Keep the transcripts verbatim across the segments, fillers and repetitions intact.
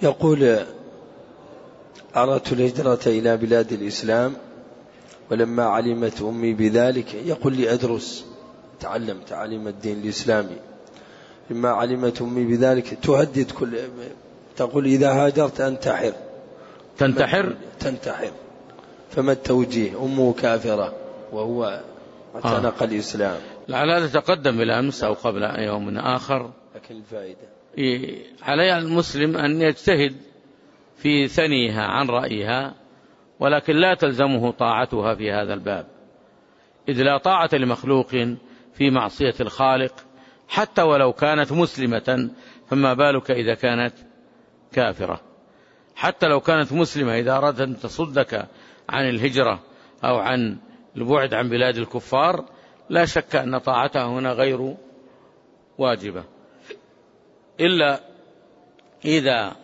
يقول: أردت الهجرة إلى بلاد الإسلام، ولما علمت أمي بذلك، يقول لي أدرس تعلم تعاليم الدين الإسلامي، لما علمت أمي بذلك تهدد كل، تقول: إذا هاجرت أنتحر. تنتحر تنتحر فما التوجيه؟ أمه كافرة وهو اعتنق آه. الإسلام. لعل هذا تقدم بالأمس أو قبل يوم آخر. لكن الفائدة علي المسلم أن يجتهد في ثنيها عن رأيها، ولكن لا تلزمه طاعتها في هذا الباب، إذ لا طاعة لمخلوق في معصية الخالق حتى ولو كانت مسلمة، فما بالك إذا كانت كافرة. حتى لو كانت مسلمة إذا أردت أن تصدك عن الهجرة أو عن البعد عن بلاد الكفار، لا شك أن طاعتها هنا غير واجبة، إلا إذا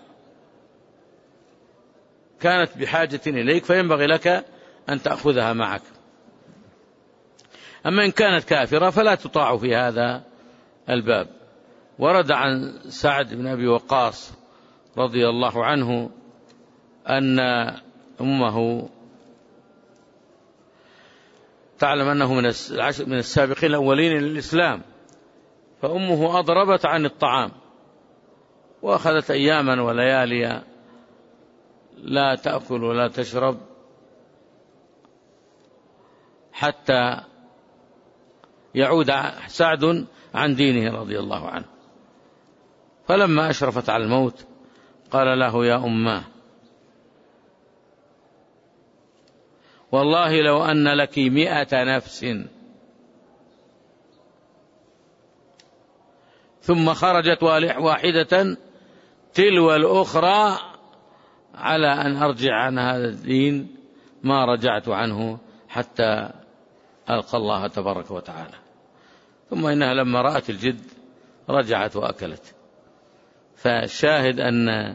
كانت بحاجة إليك فينبغي لك أن تأخذها معك. أما إن كانت كافرة فلا تطاع في هذا الباب. ورد عن سعد بن أبي وقاص رضي الله عنه أن أمه، تعلم أنه من السابقين الأولين للإسلام، فأمه أضربت عن الطعام وأخذت أياما وليالي لا تأكل ولا تشرب حتى يعود سعد عن دينه رضي الله عنه. فلما أشرفت على الموت قال له: يا أماه، والله لو أن لك مئة نفس ثم خرجت واحدة تلو الأخرى على أن أرجع عن هذا الدين ما رجعت عنه حتى ألقى الله تبارك وتعالى. ثم إنها لما رأت الجد رجعت وأكلت. فالشاهد أن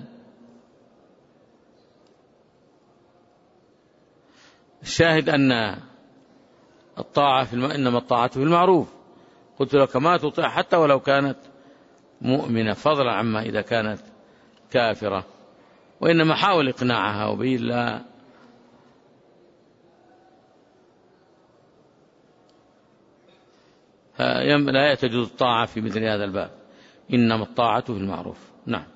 الشاهد أن الطاعة في الم... إنما الطاعة في المعروف. قلت لك ما تطيع حتى ولو كانت مؤمنة، فضلا عما إذا كانت كافرة. وإنما حاول إقناعها وبين لا لا يتجوز الطاعة في مثل هذا الباب، إنما الطاعة في المعروف. نعم.